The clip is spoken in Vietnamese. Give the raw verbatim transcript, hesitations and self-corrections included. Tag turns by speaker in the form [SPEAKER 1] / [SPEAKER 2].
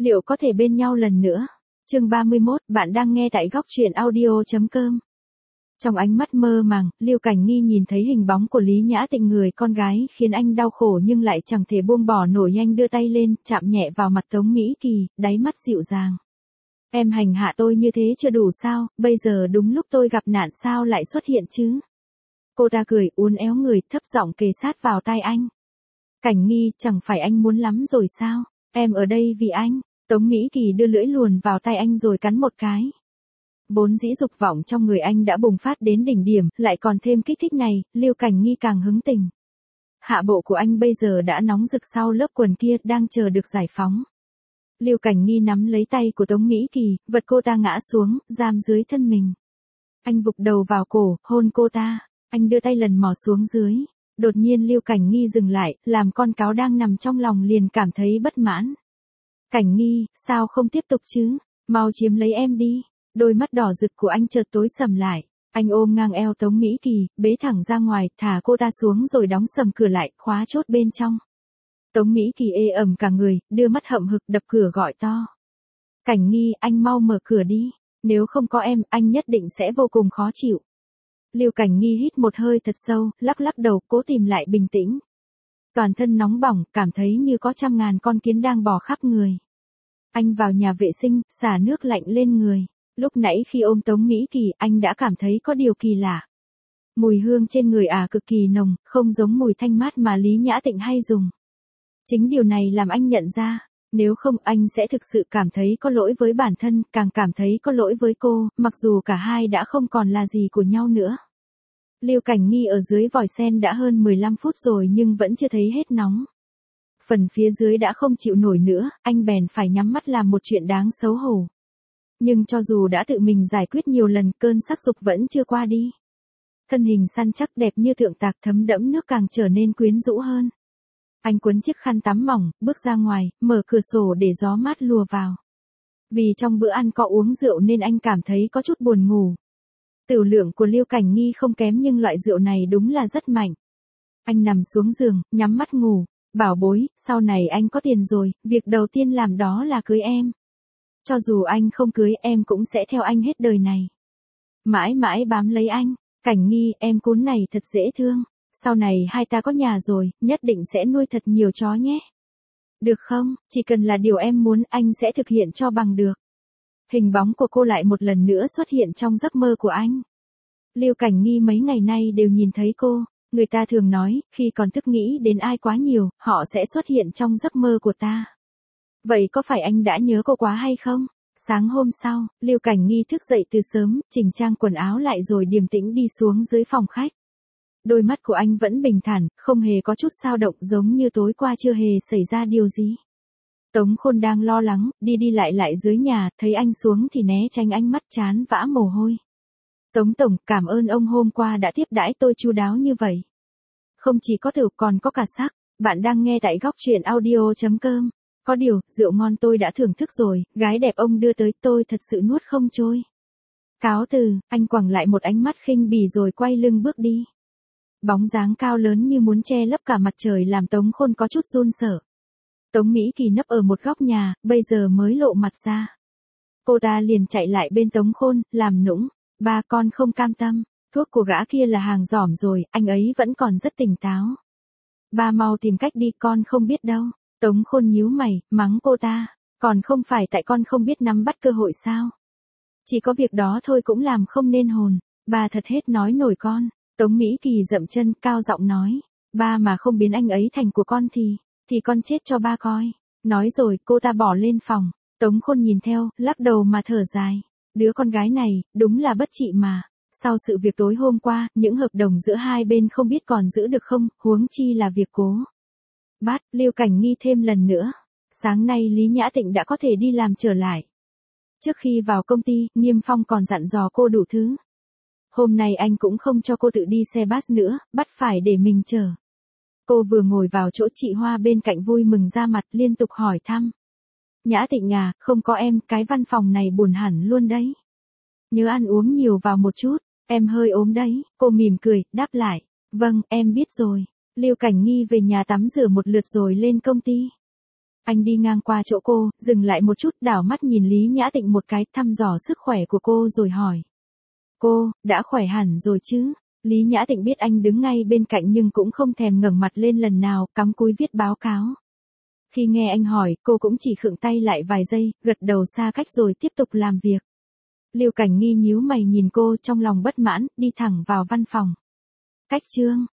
[SPEAKER 1] Liệu có thể bên nhau lần nữa? Chương ba mươi mốt, bạn đang nghe tại góc truyện audio chấm com. Trong ánh mắt mơ màng, Lưu Cảnh Nghi nhìn thấy hình bóng của Lý Nhã Tịnh, người con gái khiến anh đau khổ nhưng lại chẳng thể buông bỏ nổi. Anh đưa tay lên, chạm nhẹ vào mặt Tống Mỹ Kỳ, đáy mắt dịu dàng. Em hành hạ tôi như thế chưa đủ sao, bây giờ đúng lúc tôi gặp nạn sao lại xuất hiện chứ? Cô ta cười, uốn éo người, thấp giọng kề sát vào tai anh. Cảnh Nghi, chẳng phải anh muốn lắm rồi sao? Em ở đây vì anh. Tống Mỹ Kỳ đưa lưỡi luồn vào tay anh rồi cắn một cái. Vốn dĩ dục vọng trong người anh đã bùng phát đến đỉnh điểm, lại còn thêm kích thích này, Lưu Cảnh Nghi càng hứng tình. Hạ bộ của anh bây giờ đã nóng rực sau lớp quần kia, đang chờ được giải phóng. Lưu Cảnh Nghi nắm lấy tay của Tống Mỹ Kỳ, vật cô ta ngã xuống, giam dưới thân mình. Anh vụt đầu vào cổ, hôn cô ta. Anh đưa tay lần mò xuống dưới. Đột nhiên Lưu Cảnh Nghi dừng lại, làm con cáo đang nằm trong lòng liền cảm thấy bất mãn. Cảnh Nghi, sao không tiếp tục chứ? Mau chiếm lấy em đi. Đôi mắt đỏ rực của anh chợt tối sầm lại. Anh ôm ngang eo Tống Mỹ Kỳ, bế thẳng ra ngoài, thả cô ta xuống rồi đóng sầm cửa lại, khóa chốt bên trong. Tống Mỹ Kỳ ê ẩm cả người, đưa mắt hậm hực đập cửa gọi to. Cảnh Nghi, anh mau mở cửa đi. Nếu không có em, anh nhất định sẽ vô cùng khó chịu. Lưu Cảnh Nghi hít một hơi thật sâu, lắc lắc đầu, cố tìm lại bình tĩnh. Toàn thân nóng bỏng, cảm thấy như có trăm ngàn con kiến đang bò khắp người. Anh vào nhà vệ sinh, xả nước lạnh lên người. Lúc nãy khi ôm Tống Mỹ Kỳ, anh đã cảm thấy có điều kỳ lạ. Mùi hương trên người ả à cực kỳ nồng, không giống mùi thanh mát mà Lý Nhã Tịnh hay dùng. Chính điều này làm anh nhận ra, nếu không anh sẽ thực sự cảm thấy có lỗi với bản thân, càng cảm thấy có lỗi với cô, mặc dù cả hai đã không còn là gì của nhau nữa. Lưu Cảnh Nghi ở dưới vòi sen đã hơn mười lăm phút rồi nhưng vẫn chưa thấy hết nóng. Phần phía dưới đã không chịu nổi nữa, anh bèn phải nhắm mắt làm một chuyện đáng xấu hổ. Nhưng cho dù đã tự mình giải quyết nhiều lần, cơn sắc dục vẫn chưa qua đi. Thân hình săn chắc đẹp như thượng tạc thấm đẫm nước càng trở nên quyến rũ hơn. Anh quấn chiếc khăn tắm mỏng, bước ra ngoài, mở cửa sổ để gió mát lùa vào. Vì trong bữa ăn có uống rượu nên anh cảm thấy có chút buồn ngủ. Tửu lượng của Lưu Cảnh Nghi không kém nhưng loại rượu này đúng là rất mạnh. Anh nằm xuống giường, nhắm mắt ngủ. Bảo bối, sau này anh có tiền rồi, việc đầu tiên làm đó là cưới em. Cho dù anh không cưới em cũng sẽ theo anh hết đời này. Mãi mãi bám lấy anh. Cảnh Nghi, em cún này thật dễ thương. Sau này hai ta có nhà rồi, nhất định sẽ nuôi thật nhiều chó nhé. Được không, chỉ cần là điều em muốn anh sẽ thực hiện cho bằng được. Hình bóng của cô lại một lần nữa xuất hiện trong giấc mơ của anh. Lưu Cảnh Nghi mấy ngày nay đều nhìn thấy cô. Người ta thường nói, khi còn thức nghĩ đến ai quá nhiều, họ sẽ xuất hiện trong giấc mơ của ta. Vậy có phải anh đã nhớ cô quá hay không? Sáng hôm sau, Lưu Cảnh Nghi thức dậy từ sớm, chỉnh trang quần áo lại rồi điềm tĩnh đi xuống dưới phòng khách. Đôi mắt của anh vẫn bình thản, không hề có chút dao động, giống như tối qua chưa hề xảy ra điều gì. Tống Khôn đang lo lắng, đi đi lại lại dưới nhà, thấy anh xuống thì né tránh ánh mắt chán vã mồ hôi. Tống Tổng, cảm ơn ông hôm qua đã tiếp đãi tôi chu đáo như vậy. Không chỉ có rượu còn có cả sắc, bạn đang nghe tại góc truyện audio chấm com. Có điều, rượu ngon tôi đã thưởng thức rồi, gái đẹp ông đưa tới tôi thật sự nuốt không trôi. Cáo từ, anh quẳng lại một ánh mắt khinh bỉ rồi quay lưng bước đi. Bóng dáng cao lớn như muốn che lấp cả mặt trời làm Tống Khôn có chút run sợ. Tống Mỹ Kỳ nấp ở một góc nhà, bây giờ mới lộ mặt ra. Cô ta liền chạy lại bên Tống Khôn, làm nũng. Ba con không cam tâm, thuốc của gã kia là hàng giỏm rồi, anh ấy vẫn còn rất tỉnh táo. Ba mau tìm cách đi, con không biết đâu. Tống Khôn nhíu mày, mắng cô ta. Còn không phải tại con không biết nắm bắt cơ hội sao? Chỉ có việc đó thôi cũng làm không nên hồn. Ba thật hết nói nổi con. Tống Mỹ Kỳ dậm chân, cao giọng nói. Ba mà không biến anh ấy thành của con thì, thì con chết cho ba coi. Nói rồi, cô ta bỏ lên phòng. Tống Khôn nhìn theo, lắc đầu mà thở dài. Đứa con gái này, đúng là bất trị mà. Sau sự việc tối hôm qua, những hợp đồng giữa hai bên không biết còn giữ được không, huống chi là việc cố. Bát, Lưu Cảnh Nghi thêm lần nữa. Sáng nay Lý Nhã Tịnh đã có thể đi làm trở lại. Trước khi vào công ty, Nghiêm Phong còn dặn dò cô đủ thứ. Hôm nay anh cũng không cho cô tự đi xe bus nữa, bắt phải để mình chờ. Cô vừa ngồi vào chỗ chị Hoa bên cạnh vui mừng ra mặt liên tục hỏi thăm. Nhã Tịnh à, không có em, cái văn phòng này buồn hẳn luôn đấy. Nhớ ăn uống nhiều vào một chút, em hơi ốm đấy, cô mỉm cười, đáp lại. Vâng, em biết rồi. Lưu Cảnh Nghi về nhà tắm rửa một lượt rồi lên công ty. Anh đi ngang qua chỗ cô, dừng lại một chút, đảo mắt nhìn Lý Nhã Tịnh một cái, thăm dò sức khỏe của cô rồi hỏi. Cô, đã khỏe hẳn rồi chứ? Lý Nhã Tịnh biết anh đứng ngay bên cạnh nhưng cũng không thèm ngẩng mặt lên lần nào, cắm cúi viết báo cáo. Khi nghe anh hỏi, cô cũng chỉ khựng tay lại vài giây, gật đầu xa cách rồi tiếp tục làm việc. Lưu Cảnh Nghi nhíu mày nhìn cô, trong lòng bất mãn, đi thẳng vào văn phòng. Cách chương